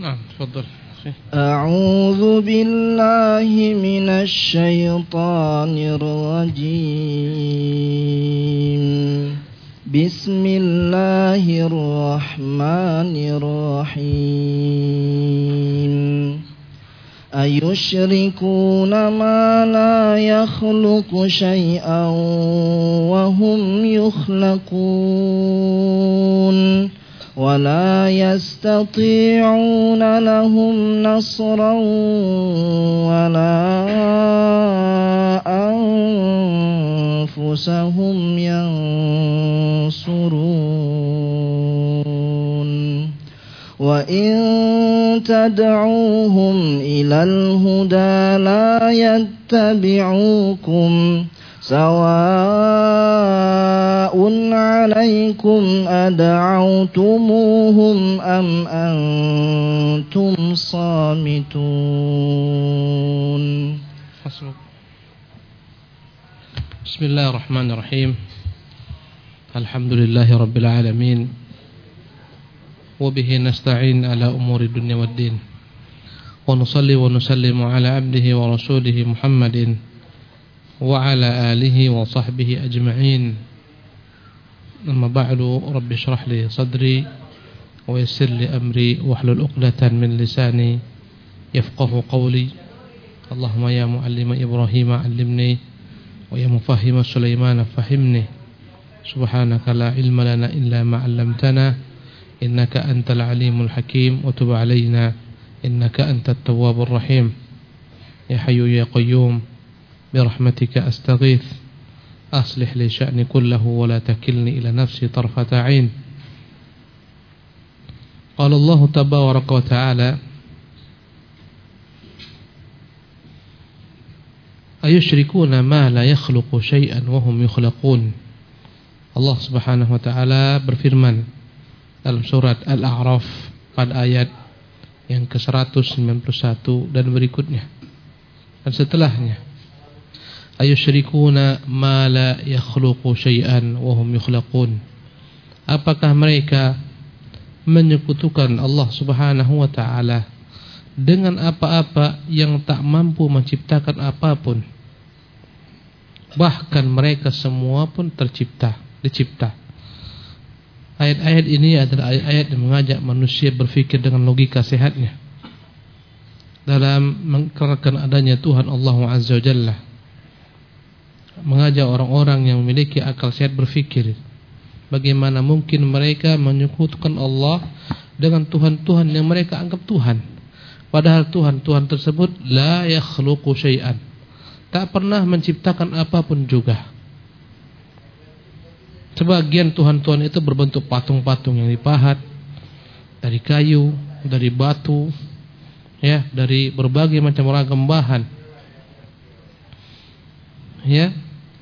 Nah, tafadhal. أعوذ بالله من الشيطان الرجيم بسم الله الرحمن الرحيم أيشركون ما لا يخلق شيئا وهم يخلقون ولا يستطيعون لهم نصرا ولا أنفسهم ينصرون وإن تدعوهم إلى الهدى لا يتبعوكم سواء عليكم أدعوتموهم أم أنتم صامتون. بسم الله الرحمن الرحيم الحمد لله رب العالمين وبه نستعين على أمور الدنيا والدين ونصلي ونسلم على عبده ورسوله محمد وعلى آله وصحبه أجمعين. أما بعد رب اشرح لي صدري ويسر لي أمري واحلل عقدة من لساني يفقه قولي. اللهم يا معلم إبراهيم علمني ويا مفهم سليمان فهمني. سبحانك لا علم لنا إلا ما علمتنا إنك أنت العليم الحكيم وتب علينا إنك أنت التواب الرحيم. يا حي يا قيوم برحمتك أستغيث أصلح لي شأني كله ولا تكلني إلى نفسي طرفة عين. قال الله تبارك وتعالى أيشركون ما لا يخلق شيئا وهم يخلقون. Allah subhanahu wa ta'ala berfirman dalam surat Al-A'raf pada ayat yang ke-191 dan berikutnya dan setelahnya. Ayusyrikuna ma la yakhluqu syai'an wa hum yukhlaqun. Apakah mereka menyekutukan Allah Subhanahu wa taala dengan apa-apa yang tak mampu menciptakan apapun? Bahkan mereka semua pun dicipta. Ayat-ayat ini adalah ayat-ayat yang mengajak manusia berfikir dengan logika sehatnya dalam mengerti adanya Tuhan Allah Azza wa Jalla. Mengajak orang-orang yang memiliki akal sehat berfikir, bagaimana mungkin mereka menyekutukan Allah dengan Tuhan-Tuhan yang mereka anggap Tuhan, padahal Tuhan-Tuhan tersebut la yakhluqu syai'an, tak pernah menciptakan apapun juga. Sebagian Tuhan-Tuhan itu berbentuk patung-patung yang dipahat dari kayu, dari batu, ya, dari berbagai macam ragam bahan. Ya,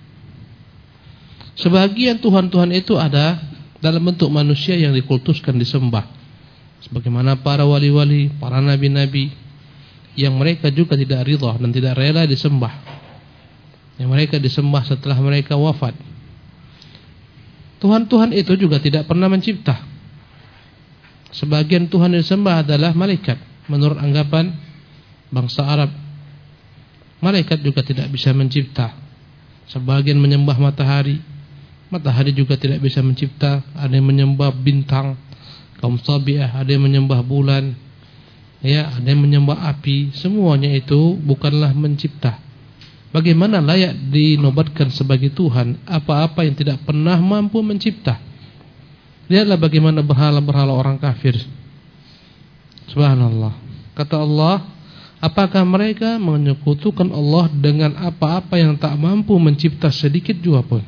sebagian Tuhan-Tuhan itu ada dalam bentuk manusia yang dikultuskan, disembah, sebagaimana para wali-wali, para nabi-nabi yang mereka juga tidak ridha dan tidak rela disembah, yang mereka disembah setelah mereka wafat. Tuhan-Tuhan itu juga tidak pernah mencipta. Sebagian Tuhan yang disembah adalah malaikat. Menurut anggapan bangsa Arab, malaikat juga tidak bisa mencipta. Sebagian menyembah matahari, matahari juga tidak bisa mencipta. Ada yang menyembah bintang, kaum Sabi'ah, ada yang menyembah bulan, ya, ada yang menyembah api. Semuanya itu bukanlah mencipta. Bagaimana layak dinobatkan sebagai Tuhan apa-apa yang tidak pernah mampu mencipta? Lihatlah bagaimana berhala-berhala orang kafir. Subhanallah. Kata Allah, apakah mereka menyekutukan Allah dengan apa-apa yang tak mampu mencipta sedikit juga pun?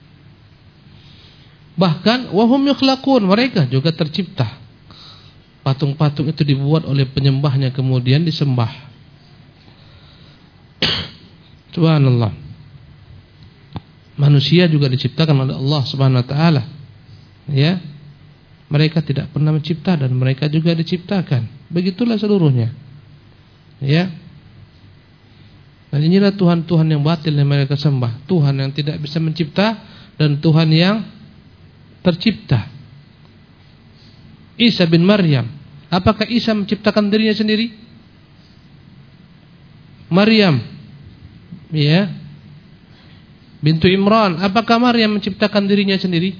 Bahkan wahum yukhlaqun, mereka juga tercipta. Patung-patung itu dibuat oleh penyembahnya kemudian disembah. Subhanallah. Manusia juga diciptakan oleh Allah Subhanahu wa taala. Ya. Mereka tidak pernah mencipta dan mereka juga diciptakan. Begitulah seluruhnya. Ya. Dan inilah Tuhan-Tuhan yang batil yang mereka sembah. Tuhan yang tidak bisa mencipta dan Tuhan yang tercipta. Isa bin Maryam Apakah Isa menciptakan dirinya sendiri? Maryam, ya, bintu Imran, apakah Maryam menciptakan dirinya sendiri?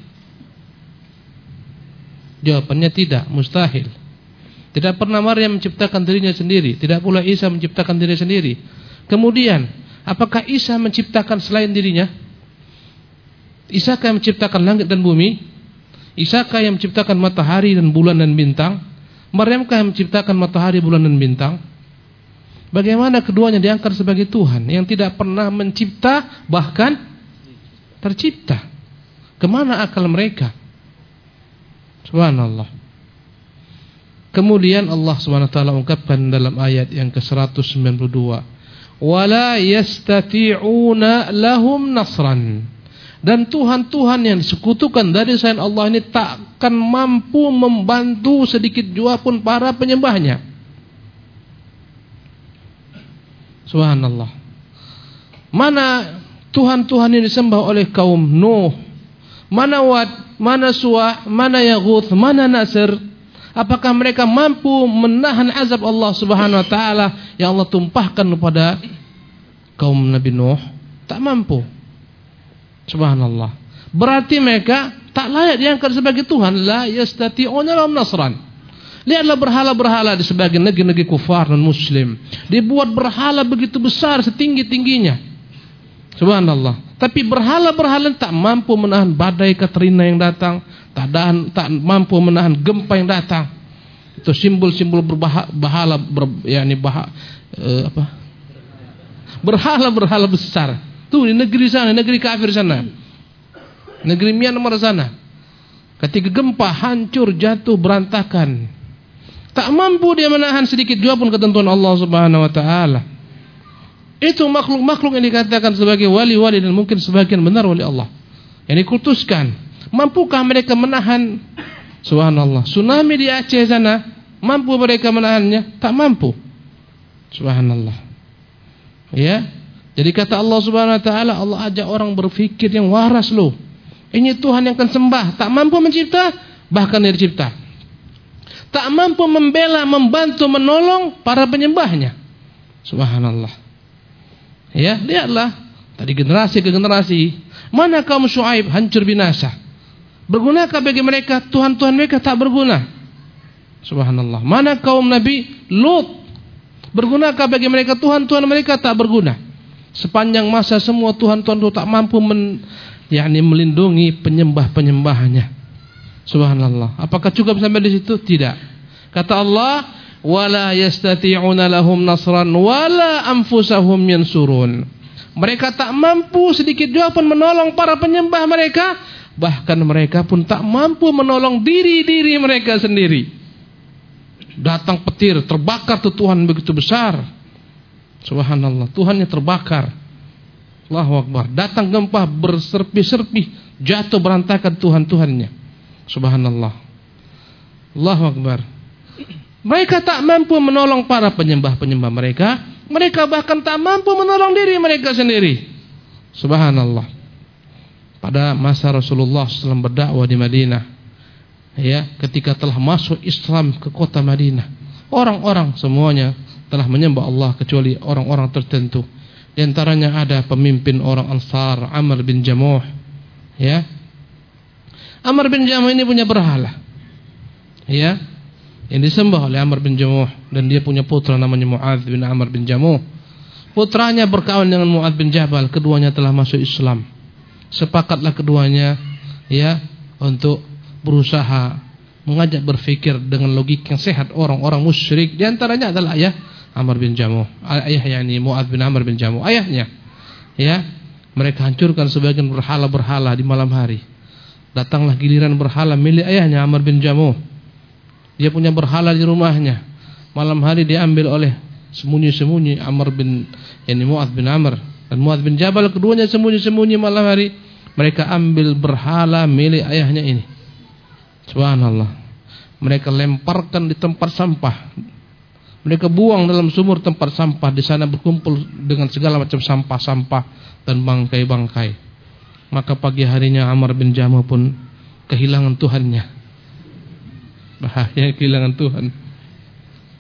Jawabannya tidak, mustahil. Tidak pernah Maryam menciptakan dirinya sendiri, tidak pula Isa menciptakan dirinya sendiri. Kemudian, apakah Isa menciptakan selain dirinya? Isakah yang menciptakan langit dan bumi? Isakah yang menciptakan matahari dan bulan dan bintang? Maryamkah yang menciptakan matahari, bulan dan bintang? Bagaimana keduanya diangkat sebagai Tuhan yang tidak pernah mencipta, bahkan tercipta? Kemana akal mereka? Subhanallah. Kemudian Allah Subhanahu wa taala ungkapkan dalam ayat yang ke-192, wala yastati'una lahum nasran. Dan Tuhan-Tuhan yang disekutukan dari selain Allah ini takkan mampu membantu sedikit jua pun para penyembahnya. Subhanallah. Mana Tuhan-Tuhan yang disembah oleh kaum Nuh? Mana Wad, mana Suwa, mana Yaghut, mana Nasr? Apakah mereka mampu menahan azab Allah Subhanahu wa taala yang Allah tumpahkan kepada kaum Nabi Nuh? Tak mampu. Subhanallah. Berarti mereka tak layak diangkat sebagai Tuhan. La yastati'una lahum nasran. Lihatlah berhala-berhala di sebagian negeri-negeri kufar dan muslim. Dibuat berhala begitu besar setinggi-tingginya. Subhanallah. Tapi berhala-berhala tak mampu menahan badai Katrina yang datang, tak mampu menahan gempa yang datang. Itu simbol-simbol berhala-berhala besar. Tuh di negeri sana, negeri kafir sana. Negeri Myanmar sana. Ketika gempa hancur, jatuh, berantakan. Tak mampu dia menahan sedikit jua pun ketentuan Allah Subhanahu wa taala. Itu makhluk-makhluk yang dikatakan sebagai wali-wali dan mungkin sebagian benar wali Allah yang dikultuskan. Mampukah mereka menahan? Subhanallah. Tsunami di Aceh sana, mampu mereka menahannya? Tak mampu. Subhanallah. Ya. Jadi kata Allah Subhanahu wa taala, Allah ajak orang berfikir yang waras loh. Ini Tuhan yang akan sembah, tak mampu mencipta, bahkan dia dicipta. Tak mampu membela, membantu, menolong para penyembahnya. Subhanallah. Ya, lihatlah tadi generasi ke generasi. Mana kaum Syuaib hancur binasa? Bergunakah bagi mereka Tuhan-Tuhan mereka? Tak berguna. Subhanallah. Mana kaum Nabi Lut? Bergunakah bagi mereka Tuhan-Tuhan mereka? Tak berguna. Sepanjang masa semua Tuhan-Tuhan itu tak mampu melindungi penyembah-penyembahnya. Subhanallah. Apakah cukup sampai di situ? Tidak. Kata Allah, wala yastati'una lahum nasran wala anfusahum yansurun. Mereka tak mampu sedikit jua pun menolong para penyembah mereka, bahkan mereka pun tak mampu menolong diri-diri mereka sendiri. Datang petir, terbakar tuh Tuhan begitu besar. Subhanallah, Tuhannya terbakar. Allahu Akbar. Datang gempa berserpi-serpi, jatuh berantakan Tuhan-Tuhannya. Subhanallah. Allahu Akbar. Mereka tak mampu menolong para penyembah-penyembah mereka. Mereka bahkan tak mampu menolong diri mereka sendiri. Subhanallah. Pada masa Rasulullah SAW berdakwah di Madinah, ya, ketika telah masuk Islam ke kota Madinah, orang-orang semuanya telah menyembah Allah kecuali orang-orang tertentu. Di antaranya ada pemimpin orang Ansar, Amr bin Jamuh. Ya. Amr bin Jamuh ini punya berhala. Ya. Yang disembah oleh Amr bin Jamuh, dan dia punya putra namanya Mu'adz bin Amr bin Jamuh. Putranya berkawan dengan Mu'adz bin Jabal, keduanya telah masuk Islam. Sepakatlah keduanya, ya, untuk berusaha mengajak berfikir dengan logika yang sehat orang-orang musyrik. Di antaranya adalah ayah Amr bin Jamuh, ayah Mu'adz bin Amr bin Jamuh, ayahnya. Ya, mereka hancurkan sebagian berhala-berhala di malam hari. Datanglah giliran berhala milik ayahnya Amr bin Jamuh. Dia punya berhala di rumahnya. Malam hari diambil oleh sembunyi-sembunyi Mu'adz bin Amr dan Mu'adz bin Jabal, keduanya sembunyi-sembunyi malam hari. Mereka ambil berhala milik ayahnya ini. Subhanallah. Mereka lemparkan di tempat sampah. Mereka buang dalam sumur tempat sampah. Di sana berkumpul dengan segala macam sampah-sampah dan bangkai-bangkai. Maka pagi harinya Amr bin Jamuh pun kehilangan Tuhannya. Bahaya kehilangan Tuhan.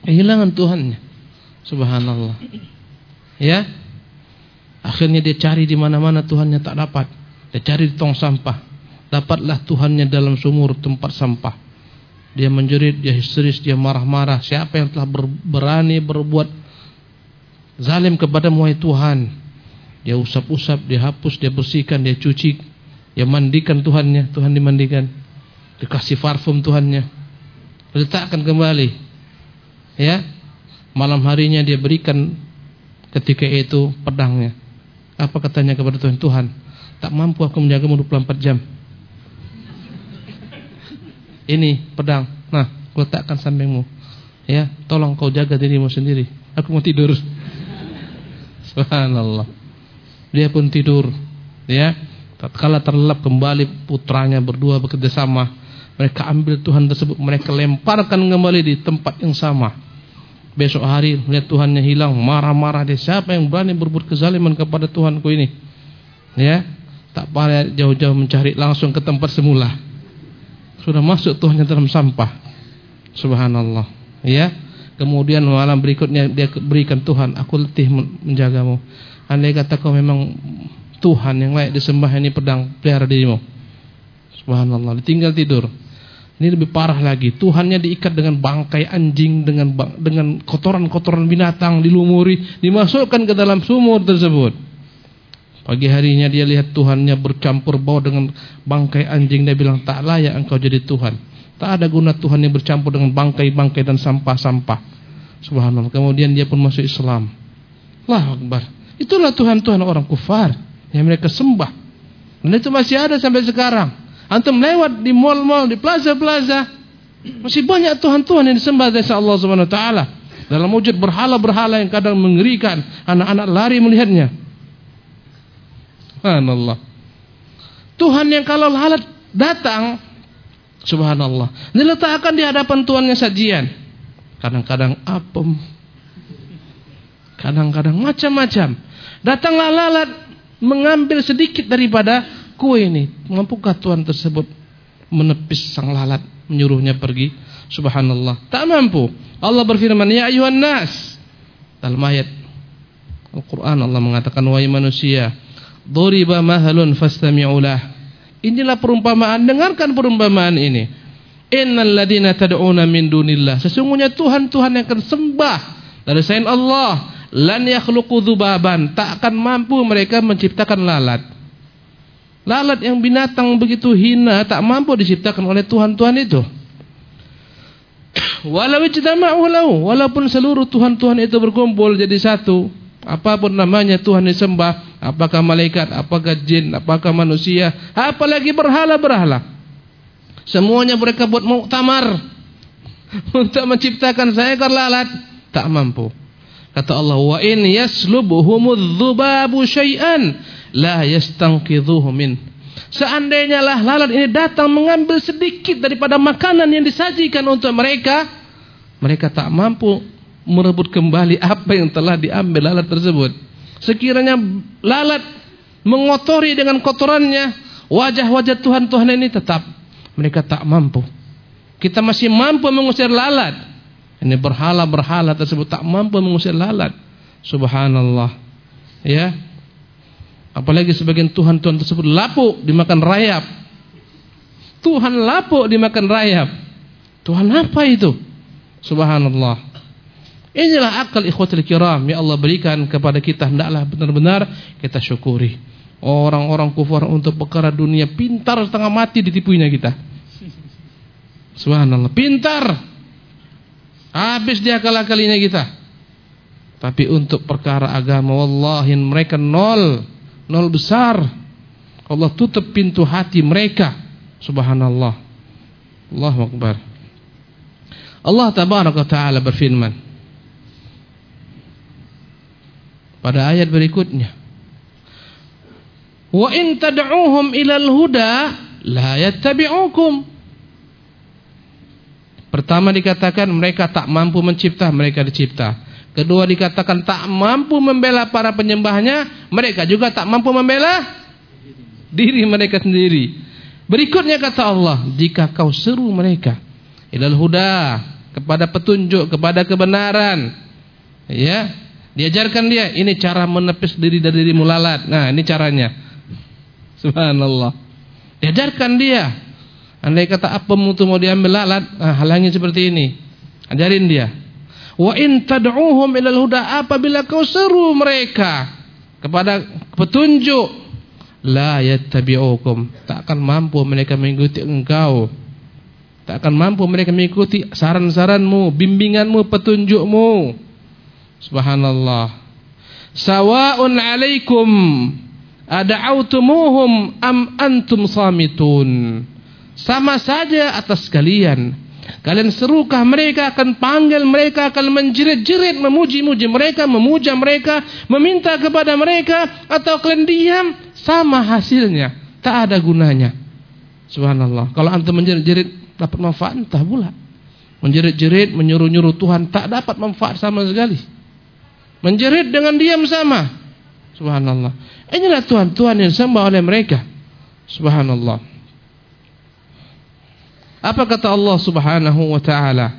Kehilangan Tuhannya. Subhanallah. Ya. Akhirnya dia cari di mana-mana, Tuhannya tak dapat. Dia cari di tong sampah. Dapatlah Tuhannya dalam sumur tempat sampah. Dia menjerit, dia histeris, dia marah-marah. Siapa yang telah berani berbuat zalim kepadamu, wahai Tuhan? Dia usap-usap, dia hapus, dia bersihkan, dia cuci, dia mandikan Tuhannya. Tuhan dimandikan, dikasih parfum Tuhannya, letakkan kembali. Ya, malam harinya dia berikan ketika itu pedangnya. Apa katanya kepada Tuhan? Tuhan, tak mampu aku menjagamu 24 jam. Ini pedang, nah letakkan sampingmu. Ya, tolong kau jaga dirimu sendiri. Aku mau tidur. Subhanallah. Dia pun tidur. Ya, tatkala terlelap kembali putranya berdua bekerja sama. Mereka ambil Tuhan tersebut, mereka lemparkan kembali di tempat yang sama. Besok hari melihat Tuhannya hilang, marah-marah dia. Siapa yang berani berbuat kezaliman kepada Tuhanku ini? Ya, tak payah jauh-jauh mencari, langsung ke tempat semula. Sudah masuk Tuhannya dalam sampah. Subhanallah. Ya. Kemudian malam berikutnya dia berikan, Tuhan, aku letih menjagamu. Andai kata kau memang Tuhan yang layak disembah, ini pedang pelihara dirimu. Subhanallah. Ditinggal tidur. Ini lebih parah lagi. Tuhannya diikat dengan bangkai anjing, dengan kotoran-kotoran binatang, dilumuri, dimasukkan ke dalam sumur tersebut. Pagi harinya dia lihat Tuhannya bercampur bau dengan bangkai anjing. Dia bilang, tak layak engkau jadi Tuhan. Tak ada guna Tuhan yang bercampur dengan bangkai-bangkai dan sampah-sampah. Subhanallah. Kemudian dia pun masuk Islam. Allahu Akbar. Itulah Tuhan-Tuhan orang kufar yang mereka sembah. Dan itu masih ada sampai sekarang. Antum lewat di mal-mal, di plaza-plaza, masih banyak Tuhan-Tuhan yang disembah dari Allah Subhanahu wa taala. Dalam wujud berhala-berhala yang kadang mengerikan. Anak-anak lari melihatnya. Subhanallah. Tuhan yang kalau lalat datang, subhanallah, diletakkan di hadapan Tuhannya sajian. Kadang-kadang apem, kadang-kadang macam-macam. Datanglah lalat mengambil sedikit daripada kue ini. Mampukah Tuhan tersebut menepis sang lalat, menyuruhnya pergi? Subhanallah, tak mampu. Allah berfirman, ya ayuhan nas. Dalam ayat Al-Quran Allah mengatakan, wahai manusia, duriba mahalun fastami'ulah. Inilah perumpamaan, dengarkan perumpamaan ini. Innal ladina tad'una min dunillah, sesungguhnya Tuhan-Tuhan yang akan sembah dari selain Allah, lan yakhluqu dzubaban, tak akan mampu mereka menciptakan lalat. Lalat yang binatang begitu hina, tak mampu diciptakan oleh Tuhan-Tuhan itu. Walau ijtama'u lahu, walaupun seluruh Tuhan-Tuhan itu berkumpul jadi satu, apapun namanya Tuhan disembah, apakah malaikat, apakah jin, apakah manusia, apalagi berhala-berhala, semuanya mereka buat muktamar untuk menciptakan seekor lalat, tak mampu. Kata Allah, wa in yaslubuhumudz dzubabu syai'an la yastanqidhuhu min. Seandainya lah lalat ini datang mengambil sedikit daripada makanan yang disajikan untuk mereka, mereka tak mampu merebut kembali apa yang telah diambil lalat tersebut. Sekiranya lalat mengotori dengan kotorannya wajah-wajah Tuhan-Tuhan ini, tetap mereka tak mampu. Kita masih mampu mengusir lalat. Ini berhala-berhala tersebut tak mampu mengusir lalat. Subhanallah. Ya. Apalagi sebagian Tuhan-Tuhan tersebut lapuk dimakan rayap. Tuhan lapuk dimakan rayap. Tuhan apa itu? Subhanallah. Inilah akal ikhwatul kiram yang Allah berikan kepada kita, hendaklah benar-benar kita syukuri. Orang-orang kufar untuk perkara dunia pintar setengah mati ditipuinya kita. Subhanallah, pintar. Habis dia akal-akalinya kita. Tapi untuk perkara agama, wallahi mereka nol besar. Allah tutup pintu hati mereka. Subhanallah. Allahu Akbar. Allah tabaraka ta'ala berfirman pada ayat berikutnya, wa in tad'uhum ilal huda la yattabi'ukum. Pertama dikatakan mereka tak mampu mencipta, mereka dicipta. Kedua dikatakan tak mampu membela para penyembahnya, mereka juga tak mampu membela diri mereka sendiri. Berikutnya kata Allah, jika kau seru mereka ilal huda, kepada petunjuk, kepada kebenaran. Ya, diajarkan dia, ini cara menepis diri dari dirimu lalat. Nah, ini caranya. Subhanallah. Diajarkan dia. Andai kata apem itu mau diambil lalat, halangi seperti ini. Ajarin dia. Wa in tad'uhum ilal huda, apabila kau seru mereka kepada petunjuk, la yattabi'ukum, tak akan mampu mereka mengikuti engkau. Tak akan mampu mereka mengikuti saran-saranmu, bimbinganmu, petunjukmu. Subhanallah. Sawa'un 'alaikum ad'autumuhum am antum samitun. Sama saja atas kalian. Kalian serukah mereka, akan panggil mereka, akan menjerit-jerit, memuji-muji mereka, memuja mereka, meminta kepada mereka, atau kalian diam, sama hasilnya, tak ada gunanya. Subhanallah. Kalau antum menjerit-jerit dapat manfaat, entah pula. Menjerit-jerit, menyuruh-nyuruh Tuhan, tak dapat manfaat sama sekali. Menjerit dengan diam sama. Subhanallah. Inilah Tuhan-Tuhan yang disembah oleh mereka. Subhanallah. Apa kata Allah Subhanahu wa ta'ala?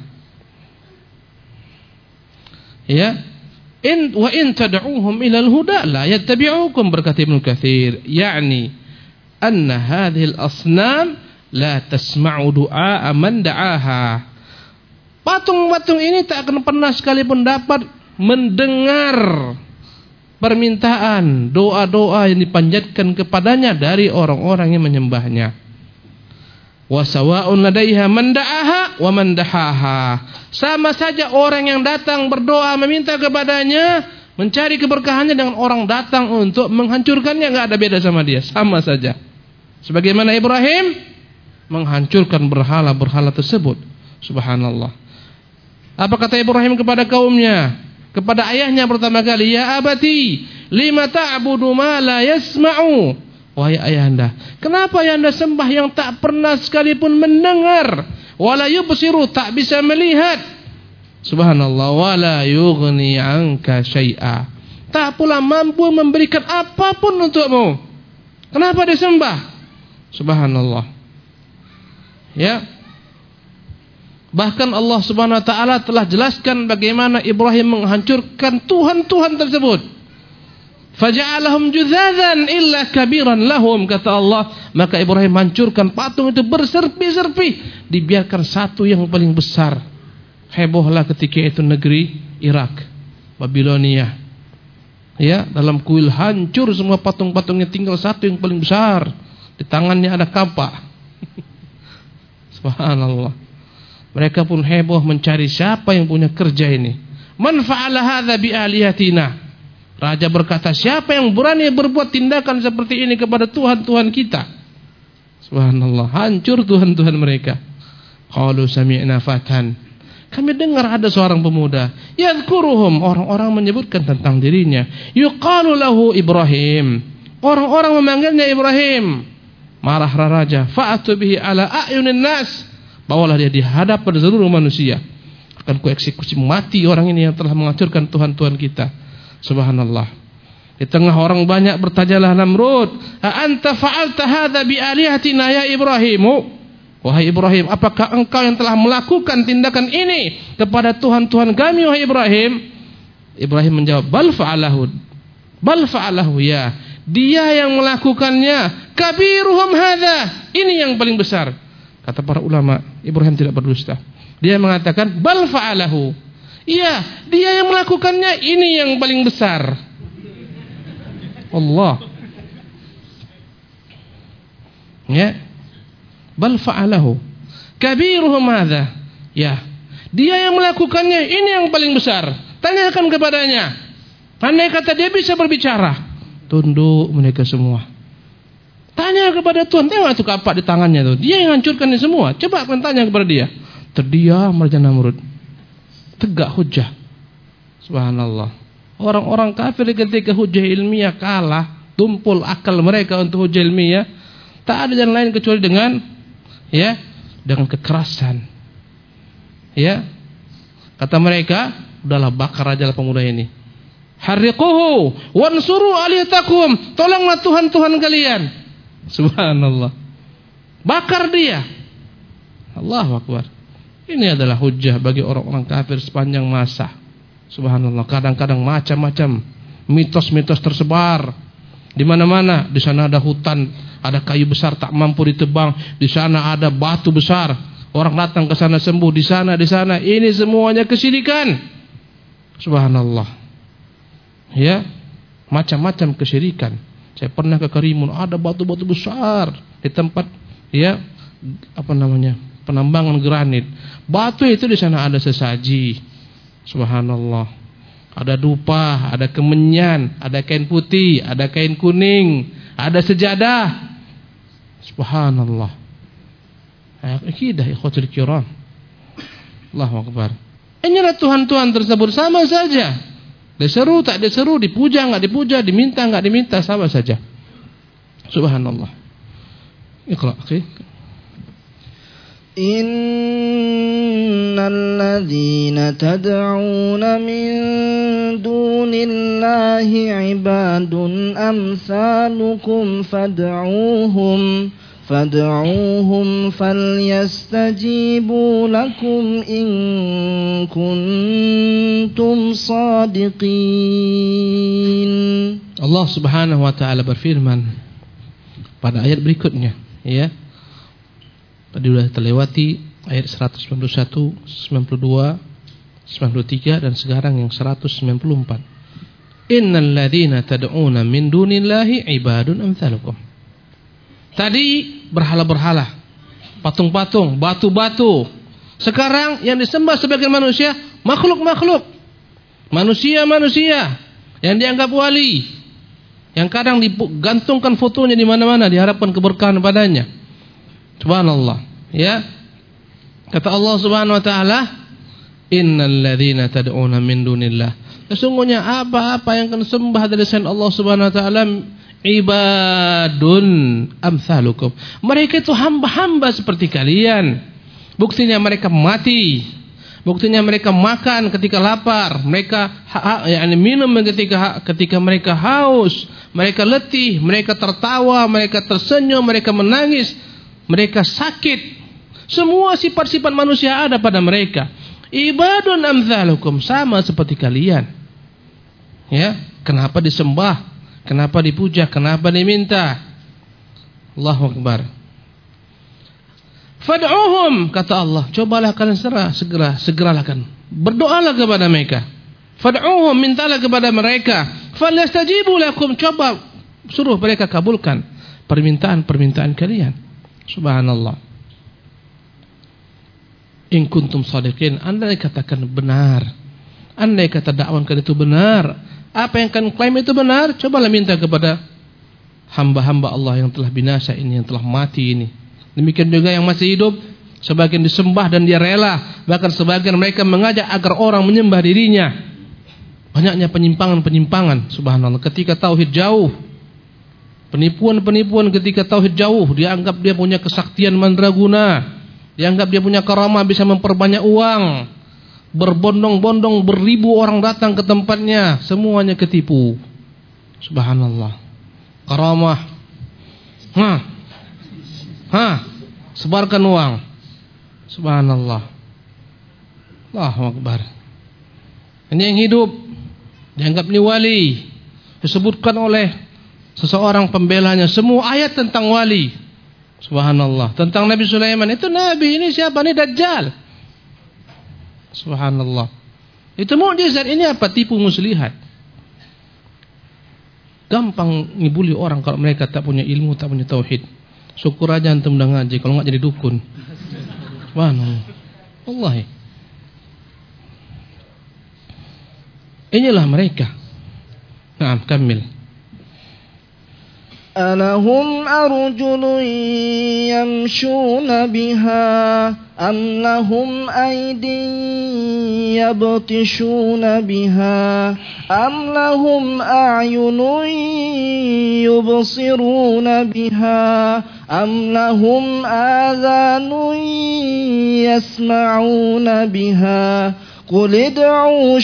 Ya, wa in tad'uuhum ila al-huda la yattabi'ukum, berkata Ibnu Katsir, yakni anna hadhihi al-asnam la tasma'u du'a man da'aha. Patung-patung ini tak akan pernah sekalipun dapat mendengar permintaan, doa-doa yang dipanjatkan kepadanya dari orang-orang yang menyembahnya. Wa sawa'un ladaiha man da'aha wa man dahaha. Sama saja orang yang datang berdoa meminta kepadanya, mencari keberkahannya, dengan orang datang untuk menghancurkannya, enggak ada beda sama dia, sama saja. Sebagaimana Ibrahim menghancurkan berhala-berhala tersebut. Subhanallah. Apa kata Ibrahim kepada kaumnya? Kepada ayahnya pertama kali, ya abati lima ta'budu ma la yasma'u. Wahai ayahanda, kenapa ayahanda sembah yang tak pernah sekalipun mendengar, wala yubsiru, tak bisa melihat, subhanallah, wala yughni anka syai'a, tak pula mampu memberikan apapun untukmu. Kenapa disembah? Subhanallah. Ya. Bahkan Allah Subhanahu wa taala telah jelaskan bagaimana Ibrahim menghancurkan tuhan-tuhan tersebut. Faja'alahum judzadzan illa kabiran lahum, kata Allah, maka Ibrahim hancurkan patung itu berserpi-serpi, dibiarkan satu yang paling besar. Hebohlah ketika itu negeri Irak, Babilonia. Ya, dalam kuil hancur semua patung-patungnya, tinggal satu yang paling besar. Di tangannya ada kapak. Subhanallah. Mereka pun heboh mencari siapa yang punya kerja ini. Man fa'ala hadza bi alihatina. Raja berkata, siapa yang berani berbuat tindakan seperti ini kepada Tuhan-Tuhan kita? Subhanallah, hancur Tuhan-Tuhan mereka. Qalu sami'na fatan. Kami dengar ada seorang pemuda, yadhkuruhum, orang-orang menyebutkan tentang dirinya. Yuqalu lahu Ibrahim. Orang-orang memanggilnya Ibrahim. Marah raja, fa'atu bihi ala a'yunin nas. Bawalah dia di hadapan seluruh manusia. Akan kueksekusi mati orang ini yang telah menghancurkan Tuhan-Tuhan kita. Subhanallah. Di tengah orang banyak bertanyalah Namrud, "A anta fa'alta hadza bi alihatina ya Ibrahim?" Wahai Ibrahim, apakah engkau yang telah melakukan tindakan ini kepada Tuhan-Tuhan kami, wahai Ibrahim? Ibrahim menjawab, "Bal fa'alahu." Bal fa'alahu, ya. Dia yang melakukannya. Kabiruhum hadza. Ini yang paling besar. Kata para ulama, Ibrahim tidak berdusta. Dia mengatakan, "Bal fa'alahu." Iya, dia yang melakukannya, ini yang paling besar. Allah. Ya. Bal fa'alahu. Kabiruhum hadza. Ya. Dia yang melakukannya, ini yang paling besar. Tanyakan kepadanya. Andai kata dia bisa berbicara, tunduk mereka semua. Tanya kepada Tuhan, tengok itu kapak di tangannya tuh. Dia yang hancurkan ini semua. Coba kalian tanya kepada dia. Terdiam Raja Namrud. Tegak hujah. Subhanallah. Orang-orang kafir ketika hujah ilmiah kalah, tumpul akal mereka untuk hujah ilmiah, tak ada jalan lain kecuali dengan dengan kekerasan. Ya. Kata mereka, udahlah bakar aja pemuda ini. Harriquhu wansuru alihatakum. Tolonglah Tuhan-Tuhan kalian. Subhanallah. Bakar dia. Allahu Akbar. Ini adalah hujjah bagi orang-orang kafir sepanjang masa. Subhanallah, kadang-kadang macam-macam mitos-mitos tersebar di mana-mana. Di sana ada hutan, ada kayu besar tak mampu ditebang. Di sana ada batu besar, orang datang ke sana sembuh. Di sana. Ini semuanya kesyirikan. Subhanallah. Ya, macam-macam kesyirikan. Saya pernah ke Karimun, ada batu-batu besar di tempat penambangan granit. Batu itu di sana ada sesaji. Subhanallah. Ada dupa, ada kemenyan, ada kain putih, ada kain kuning, ada sejadah. Subhanallah. Akidah ikhwatul kiram. Allahu akbar. Inilah Tuhan-Tuhan tersebut, sama saja. Diseru tak diseru, dipuja enggak dipuja, diminta enggak diminta, sama saja. Subhanallah. Iqra, akhi. Innal ladzina tad'una min dunillahi ibadun amsalukum fad'uuhum falyastajibu lakum in kuntum sadiqin. Allah Subhanahu wa taala berfirman pada ayat berikutnya, ya. Tadi sudah terlewati ayat 191, 92, 93 dan sekarang yang 194. Innal ladzina tad'una min dunillahi ibadun amsalukum. Tadi berhala-berhala, patung-patung, batu-batu. Sekarang yang disembah sebagai manusia, makhluk-makhluk. Manusia-manusia yang dianggap wali, yang kadang digantungkan fotonya di mana-mana, diharapkan keberkahan padanya. Subhanallah, ya. Kata Allah Subhanahu wa taala, innal ladzina tad'una min dunillah. Sesungguhnya apa-apa yang kalian sembah dari selain Allah Subhanahu wa taala, ibadun amsalukum. Mereka itu hamba-hamba seperti kalian. Buktinya mereka mati. Buktinya mereka makan ketika lapar, mereka minum ketika mereka haus, mereka letih, mereka tertawa, mereka tersenyum, mereka menangis, mereka sakit. Semua sifat-sifat manusia ada pada mereka. Ibadun amsalukum, sama seperti kalian. Ya, kenapa disembah? Kenapa dipuja? Kenapa diminta? Allahu akbar. Fad'uhum, kata Allah, cobalah kalian segeralah kan. Berdoalah kepada mereka. Fad'uhum, mintalah kepada mereka. Falyastajibu lakum, coba suruh mereka kabulkan permintaan-permintaan kalian. Subhanallah. In kuntum shadiqin, andai katakan benar, andai kata dakwaan kalian itu benar, apa yang kalian klaim itu benar, cobalah minta kepada hamba-hamba Allah yang telah binasa ini, yang telah mati ini. Demikian juga yang masih hidup, sebagian disembah dan dia rela, bahkan sebagian mereka mengajak agar orang menyembah dirinya. Banyaknya penyimpangan-penyimpangan, subhanallah. Ketika tauhid jauh, penipuan-penipuan ketika tauhid jauh, dia anggap dia punya kesaktian mandraguna, dianggap dia punya karamah, bisa memperbanyak uang, berbondong-bondong, beribu orang datang ke tempatnya, semuanya ketipu. Subhanallah. Karamah, sebarkan uang. Subhanallah. Allahu akbar. Ini yang hidup, dianggap ini wali, disebutkan oleh seseorang pembelanya semua ayat tentang wali. Subhanallah. Tentang Nabi Sulaiman, itu Nabi, ini siapa? Ini Dajjal. Subhanallah. Itu mukjizat, ini apa? Tipu muslihat. Gampang ngibuli orang kalau mereka tak punya ilmu, tak punya tauhid. Syukur aja antum udah ngaji, kalau enggak jadi dukun. Subhanallah. Wallahi. Inilah mereka. Naam, kamil. ألهم أرجل يمشون بها أم لهم أيد يبطشون بها أم لهم أعين يبصرون بها أم لهم آذان يسمعون بها قل ادعوا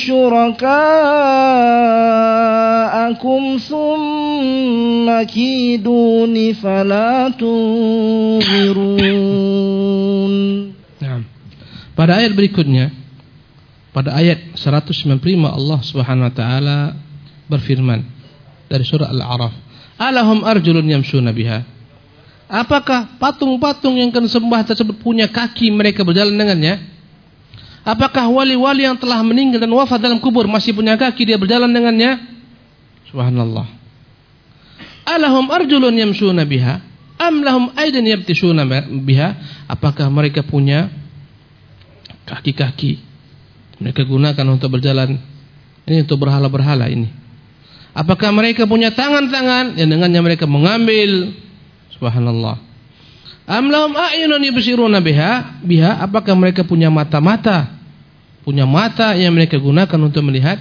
شركاءكم ثم كيدون فلا تنظرون. Nah, Pada ayat berikutnya, pada ayat 195 Allah Subhanahu wa taala berfirman dari surah Al-A'raf, "Alahum arjulun yamshuna biha?" Apakah patung-patung yang kalian sembah tersebut punya kaki mereka berjalan dengannya? Apakah wali-wali yang telah meninggal dan wafat dalam kubur masih punya kaki dia berjalan dengannya? Subhanallah. Alahum arjulun yamshuna biha am lahum aydin yabtishuna biha? Apakah mereka punya kaki-kaki mereka gunakan untuk berjalan ini untuk berhala-berhala ini? Apakah mereka punya tangan-tangan yang dengannya mereka mengambil? Subhanallah. Am lahum a'yunun yubsiruna biha? Apakah mereka punya mata-mata? Punya mata yang mereka gunakan untuk melihat?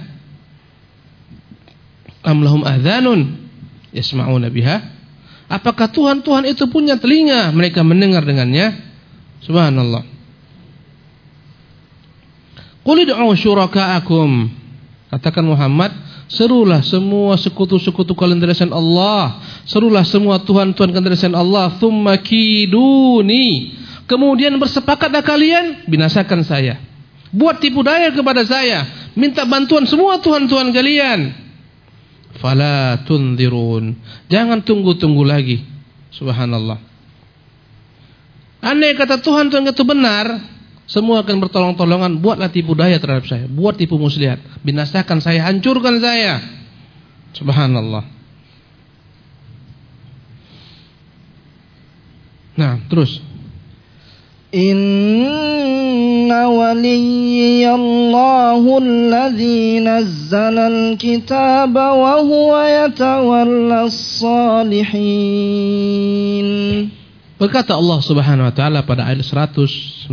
Am lahum adhanun yasma'una biha? Apakah Tuhan-Tuhan itu punya telinga mereka mendengar dengannya? Subhanallah. Qul ud'u syuraka'akum. Katakan Muhammad, serulah semua sekutu-sekutu kalian dari selain Allah, serulah semua Tuhan-Tuhan kalian dari selain Allah, tsumma kiduni. Kemudian bersepakatlah kalian binasakan saya. Buat tipu daya kepada saya, minta bantuan semua Tuhan-Tuhan kalian. Fala tunzirun. Jangan tunggu-tunggu lagi. Subhanallah. Andai kata Tuhan-Tuhan itu benar, semua akan bertolong-tolongan. Buatlah tipu daya terhadap saya, buat tipu muslihat, binasakan saya, hancurkan saya. Subhanallah. Nah, terus. Inna waliyallahu alladhi nazzala al-kitaba wa huwa yatawallas salihin. Berkata Allah Subhanahu wa taala pada ayat 196,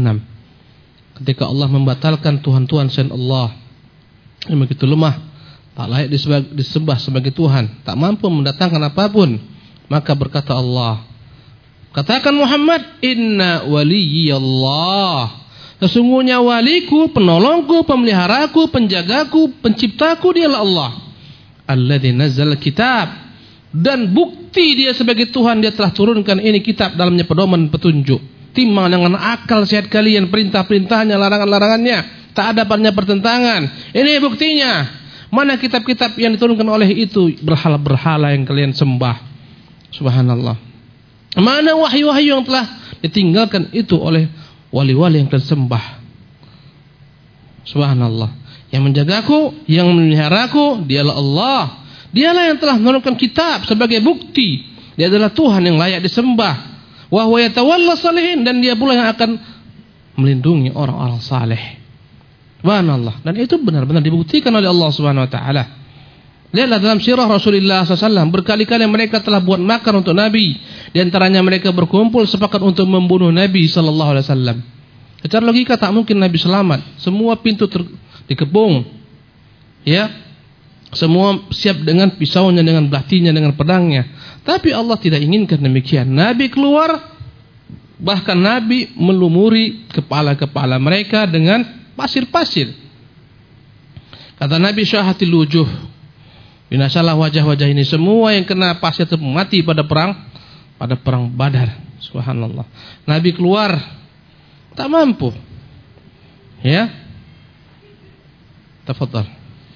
ketika Allah membatalkan Tuhan-Tuhan selain Allah yang begitu lemah, tak layak disembah sebagai Tuhan, tak mampu mendatangkan apapun, maka berkata Allah, katakan Muhammad, inna waliyallah, sesungguhnya waliku, penolongku, pemeliharaku, penjagaku, penciptaku dialah Allah, alladzi nazzala kitab, dan bukti dia sebagai Tuhan, dia telah turunkan ini kitab, dalamnya pedoman petunjuk, timbang dengan akal sehat kalian, perintah-perintahnya, larangan-larangannya, tak ada padanya pertentangan. Ini buktinya. Mana kitab-kitab yang diturunkan oleh itu berhala-berhala yang kalian sembah? Subhanallah. Mana wahyu-wahyu yang telah ditinggalkan itu oleh wali-wali yang kalian sembah? Subhanallah. Yang menjagaku, yang memeliharaku, dialah Allah. Dialah yang telah menurunkan kitab sebagai bukti. Dia adalah Tuhan yang layak disembah. Wa huwa yatawallas salihin, dan dia pula yang akan melindungi orang-orang saleh. Subhanallah. Dan itu benar-benar dibuktikan oleh Allah Subhanahu wa taala. Lihatlah dalam sirah Rasulullah SAW, berkali-kali mereka telah buat makar untuk Nabi. Di antaranya mereka berkumpul sepakat untuk membunuh Nabi sallallahu alaihi wasallam. Secara logika tak mungkin Nabi selamat. Semua pintu dikepung. Ya. Semua siap dengan pisaunya, dengan belatinya, dengan pedangnya. Tapi Allah tidak inginkan demikian. Nabi keluar, bahkan Nabi melumuri kepala-kepala mereka dengan pasir-pasir. Kata Nabi, syahatil wujuh, binasalah wajah-wajah ini. Semua yang kena pasir itu mati pada perang Badar. Subhanallah. Nabi keluar, tak mampu. Ya. Tafadhal.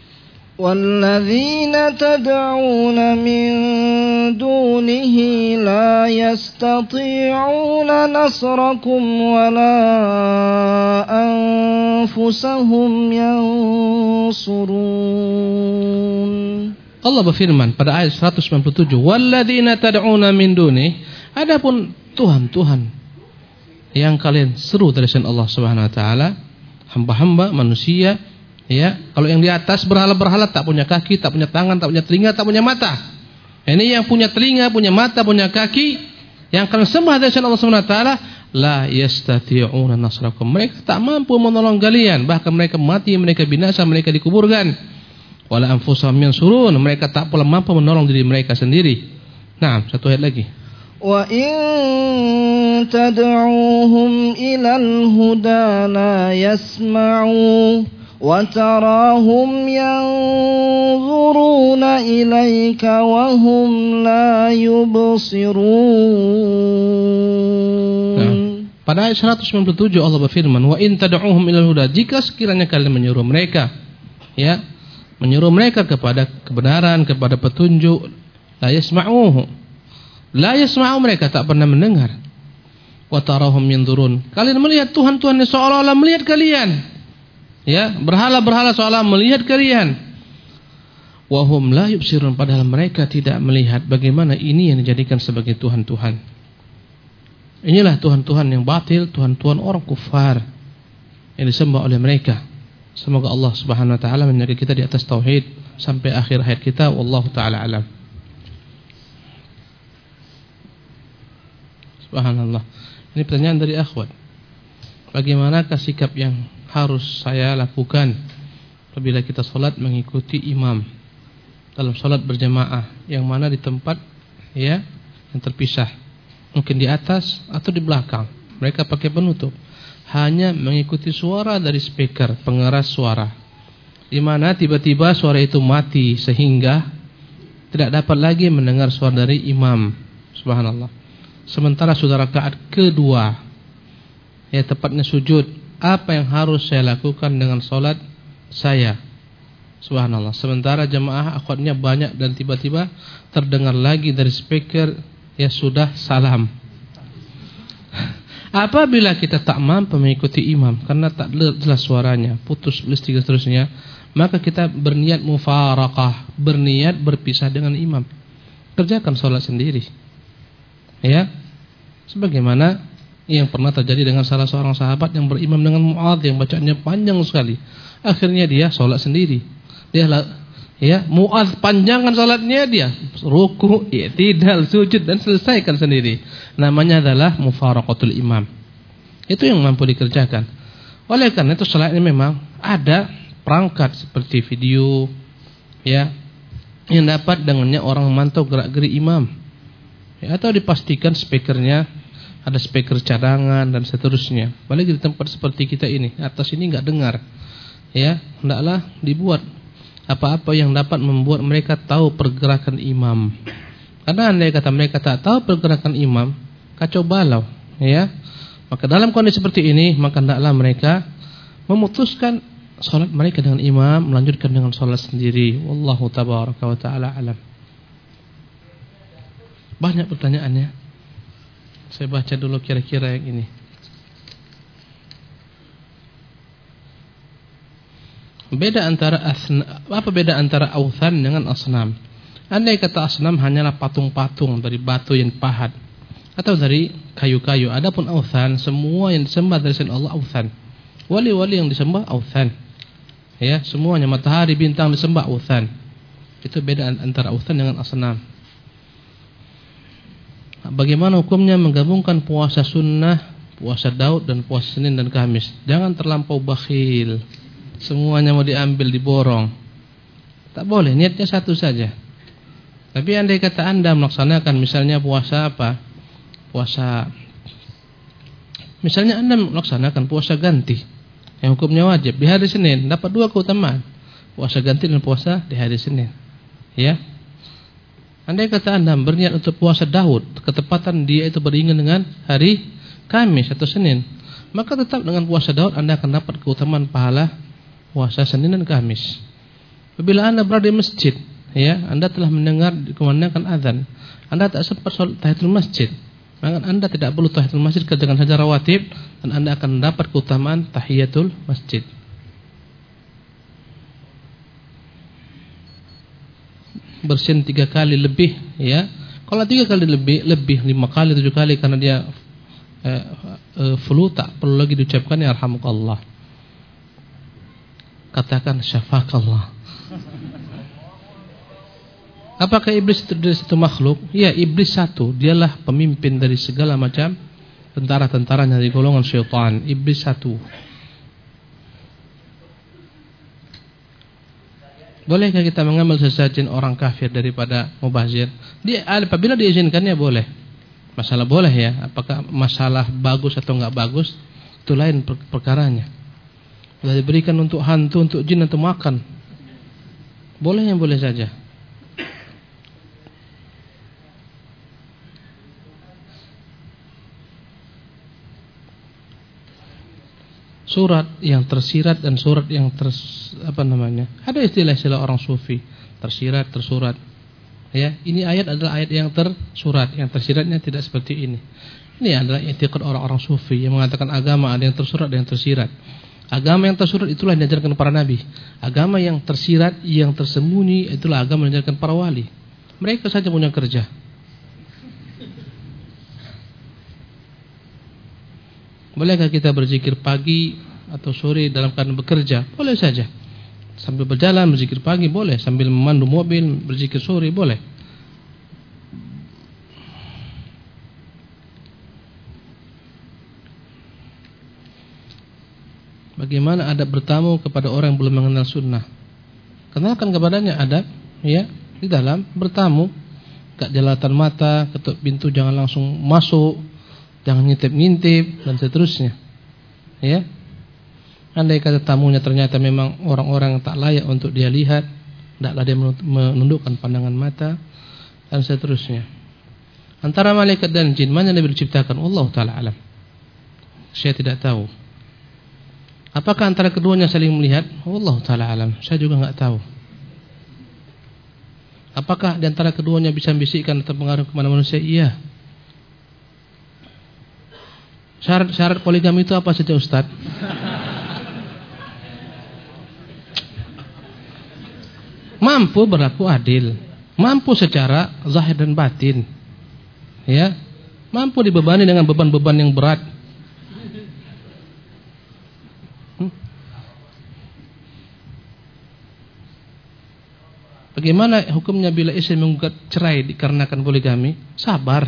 وَالَّذِينَ تَدْعُونَ مِن دُونِهِ لَا يَسْتَطِيعُونَ نَصْرَكُمْ وَلَا أَنفُسَهُمْ يَنصُرُونَ. Allah berfirman pada ayat 197, وَالَّذِينَ تَدْعُونَ مِن دُونِهِ, adapun Tuhan-Tuhan yang kalian seru dari selain Allah Subhanahu wa taala, hamba-hamba manusia. Ya, kalau yang di atas berhala-berhala tak punya kaki, tak punya tangan, tak punya telinga, tak punya mata. Ini yang punya telinga, punya mata, punya kaki, yang akan sembah dari Allah Subhanahu wa taala, la yastati'una nasrakum. Mereka tak mampu menolong kalian, bahkan mereka mati, mereka binasa, mereka dikuburkan. Wala anfusahum yansurun, mereka tak pula mampu menolong diri mereka sendiri. Nah, satu ayat lagi. Wa in tad'uuhum ilal huda la yasma'u وَتَرَاهُمْ يَنْظُرُونَ إِلَيْكَ وَهُمْ لَا يُبْصِرُونَ. Pada ayat 197 Allah berfirman, "Wa in tad'uhum ilal huda," jika sekiranya kalian menyuruh mereka, ya, menyuruh mereka kepada kebenaran, kepada petunjuk, la yasma'uhu. La yasma'u, mereka tak pernah mendengar. Wa tarahum yanzurun. Kalian melihat Tuhan-Tuhan yang seolah-olah melihat kalian. Ya, berhala-berhala seolah melihat kalian. Wa hum la yubsirun, padahal mereka tidak melihat bagaimana ini yang dijadikan sebagai Tuhan-Tuhan. Inilah Tuhan-Tuhan yang batil, Tuhan-Tuhan orang kufar yang disembah oleh mereka. Semoga Allah Subhanahu wa taala menjaga kita di atas tauhid sampai akhir hayat kita. Wallahu taala alam. Subhanallah. Ini pertanyaan dari akhwat. Bagaimanakah sikap yang harus saya lakukan apabila kita salat mengikuti imam dalam salat berjamaah yang mana di tempat, ya, yang terpisah? Mungkin di atas atau di belakang. Mereka pakai penutup. Hanya mengikuti suara dari speaker, pengeras suara. Di mana tiba-tiba suara itu mati sehingga tidak dapat lagi mendengar suara dari imam. Subhanallah. Sementara sudah rakaat kedua, ya, tepatnya sujud. Apa yang harus saya lakukan dengan salat saya? Subhanallah. Sementara jemaah akhwatnya banyak dan tiba-tiba terdengar lagi dari speaker, ya, sudah salam. Apabila kita tak mampu mengikuti imam karena tak jelas suaranya, putus listrik dan seterusnya, maka kita berniat mufaraqah, berniat berpisah dengan imam. Kerjakan salat sendiri. Ya. Sebagaimana yang pernah terjadi dengan salah seorang sahabat yang berimam dengan Mu'adz yang bacaannya panjang sekali. Akhirnya dia salat sendiri. Dia, ya, Mu'adz panjangan salatnya, dia ruku, i'tidal, sujud dan selesaikan sendiri. Namanya adalah mufaraqatul imam. Itu yang mampu dikerjakan. Oleh karena itu salatnya memang ada perangkat seperti video, ya, yang dapat dengannya orang memantau gerak-gerik imam. Ya, atau dipastikan speakernya ada speaker cadangan dan seterusnya. Apalagi di tempat seperti kita ini, atas ini enggak dengar. Ya, hendaklah dibuat apa-apa yang dapat membuat mereka tahu pergerakan imam. Karena andai kata mereka tak tahu pergerakan imam, kacau balau, ya. Maka dalam kondisi seperti ini, maka hendaklah mereka memutuskan salat mereka dengan imam, melanjutkan dengan salat sendiri. Wallahu tabaraka wa taala alam. Banyak pertanyaannya. Saya baca dulu kira-kira yang ini. Apa beda antara authan dengan asnam? Andai kata asnam hanyalah patung-patung dari batu yang pahat atau dari kayu-kayu. Adapun authan, semua yang disembah dari selain Allah authan. Wali-wali yang disembah authan. Ya, semuanya matahari, bintang disembah authan. Itu beda antara authan dengan asnam. Bagaimana hukumnya menggabungkan puasa sunnah, puasa Daud dan puasa Senin dan Kamis? Jangan terlampau bakhil. Semuanya mau diambil, diborong. Tak boleh, niatnya satu saja. Tapi andai kata Anda melaksanakan misalnya puasa apa? Misalnya Anda melaksanakan puasa ganti yang hukumnya wajib di hari Senin, dapat 2 keutamaan. Puasa ganti dan puasa di hari Senin. Ya. Andai kata Anda berniat untuk puasa Daud, ketepatan dia itu beriringan dengan hari Kamis atau Senin, maka tetap dengan puasa Daud Anda akan dapat keutamaan pahala puasa Senin dan Kamis. Apabila Anda berada di masjid, ya, Anda telah mendengar dikumandangkan azan, Anda tak sempat salat tahiyatul masjid, maka Anda tidak perlu tahiyatul masjid kerjakan saja rawatib dan Anda akan dapat keutamaan tahiyatul masjid. Bersin 3 kali lebih, ya. Kalau 3 kali lebih 5 kali, 7 kali karena dia flu, tak perlu lagi diucapkan ya arhamukallah. Katakan syafakallah. Apakah iblis itu dari satu makhluk? Ya, iblis satu. Dialah pemimpin dari segala macam tentara-tentaranya dari golongan syaitan. Iblis satu. Bolehkah kita mengambil sesajen orang kafir daripada mubazir? Apabila diizinkannya boleh. Masalah boleh, ya. Apakah masalah bagus atau enggak bagus, itu lain perkaranya. Bila diberikan untuk hantu, untuk jin, atau makan, boleh, yang boleh saja. surat yang tersirat dan surat yang ada istilah-istilah orang sufi, tersirat, tersurat. Ya, ini ayat adalah ayat yang tersurat, yang tersiratnya tidak seperti ini. Ini adalah i'tiqad orang-orang sufi yang mengatakan agama ada yang tersurat dan yang tersirat. Agama yang tersurat itulah yang diajarkan para nabi. Agama yang tersirat, yang tersembunyi itulah agama yang diajarkan para wali. Mereka saja punya kerja. Bolehkah kita berzikir pagi atau sore dalam keadaan bekerja? Boleh saja. Sambil berjalan berzikir pagi boleh, sambil memandu mobil berzikir sore boleh. Bagaimana adab bertamu kepada orang yang belum mengenal sunnah? Kenalkan kepadanya adab, ya, di dalam bertamu. Gak jalatan mata, ketuk pintu jangan langsung masuk, jangan ngintip-ngintip dan seterusnya. Ya. Andai kata tamunya ternyata memang orang-orang yang tak layak untuk dia lihat, hendaklah dia menundukkan pandangan mata dan seterusnya. Antara malaikat dan jin mana yang lebih diciptakan? Allah Ta'ala alam. Saya tidak tahu. Apakah antara keduanya saling melihat? Allah Ta'ala alam. Saya juga enggak tahu. Apakah di antara keduanya bisa membisikkan atau pengaruh kepada manusia? Iya. Syarat poligami itu apa saja, Ustaz? Mampu berlaku adil, mampu secara zahir dan batin, ya, mampu dibebani dengan beban-beban yang berat. Bagaimana hukumnya bila istri menggugat cerai dikarenakan poligami? Sabar.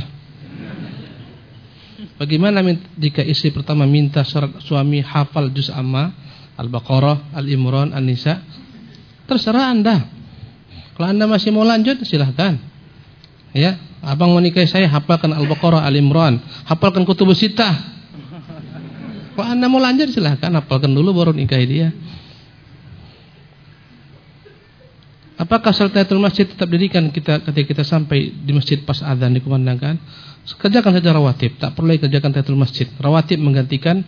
Bagaimana jika istri pertama minta syarat suami hafal juz amma, Al-Baqarah, Al-Imran, An-Nisa? Terserah Anda. Kalau Anda masih mau lanjut silahkan. Ya, abang mau nikahi saya, hafalkan Al-Baqarah, Al-Imran, hafalkan Kutubus Sittah. Kalau Anda mau lanjut silahkan, hafalkan dulu baru nikahi dia. Apakah salat tahiyatul masjid tetap didirikan ketika kita sampai di masjid pas azan dikumandangkan? Kerjakan saja rawatib, tak perlu kerjakan tahiyatul masjid. Rawatib menggantikan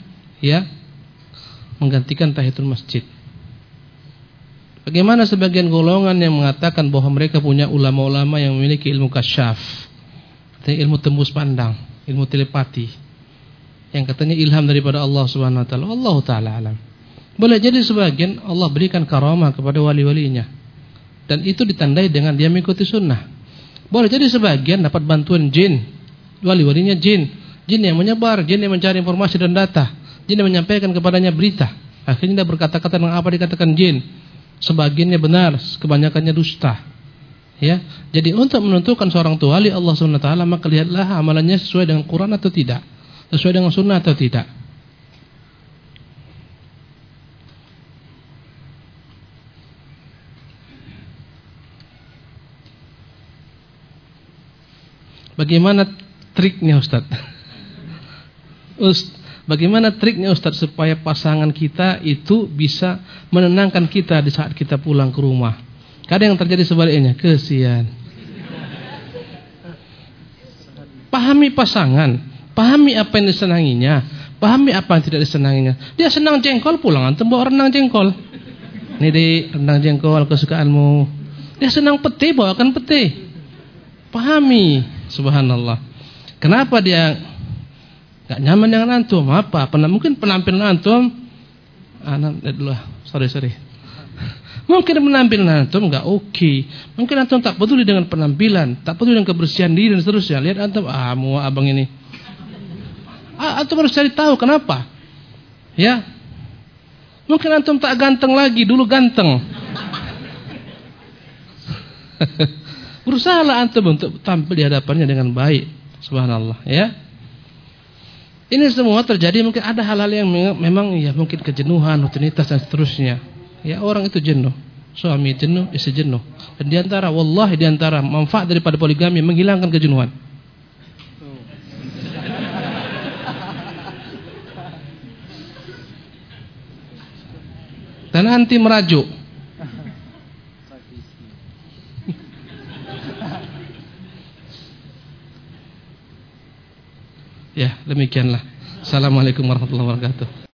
tahiyatul masjid. Bagaimana sebagian golongan yang mengatakan bahwa mereka punya ulama-ulama yang memiliki ilmu kasyaf, ilmu tembus pandang, ilmu telepati, yang katanya ilham daripada Allah Subhanahu wa taala. Allah Ta'ala alam. Boleh jadi sebagian Allah berikan karamah kepada wali-walinya, dan itu ditandai dengan dia mengikuti sunnah. Boleh jadi sebagian dapat bantuan jin, wali-walinya jin yang menyebar, jin yang mencari informasi dan data, jin yang menyampaikan kepadanya berita. Akhirnya dia berkata-kata dengan apa dikatakan jin. Sebagiannya benar, kebanyakannya dusta. Ya, jadi untuk menentukan seorang itu wali Allah Subhanahu wa taala, maka lihatlah amalannya sesuai dengan Quran atau tidak, sesuai dengan sunnah atau tidak. Bagaimana triknya Ustaz? Bagaimana triknya Ustaz supaya pasangan kita itu bisa menenangkan kita di saat kita pulang ke rumah? Kadang yang terjadi sebaliknya, kesian. Pahami pasangan, pahami apa yang disenanginya, pahami apa yang tidak disenanginya. Dia senang jengkol, pulang antum bawa rendang jengkol. Ini di rendang jengkol kesukaanmu. Dia senang pete, bawakan pete. Pahami, subhanallah. Kenapa dia gak nyaman dengan antum? Apa? Mungkin penampilan antum sorry. Mungkin penampilan antum gak oke. Mungkin antum tak peduli dengan penampilan, tak peduli dengan kebersihan diri dan seterusnya. Lihat antum, mau abang ini. Antum harus cari tahu kenapa. Ya. Mungkin antum tak ganteng lagi, dulu ganteng. Berusahalah antum untuk tampil di hadapannya dengan baik. Subhanallah, ya. Ini semua terjadi, mungkin ada hal-hal yang memang ya mungkin kejenuhan, rutinitas dan seterusnya. Ya, orang itu jenuh, suami jenuh, istri jenuh. Dan diantara manfaat daripada poligami menghilangkan kejenuhan. Dan anti merajuk. Ya, demikianlah. Assalamualaikum warahmatullahi wabarakatuh.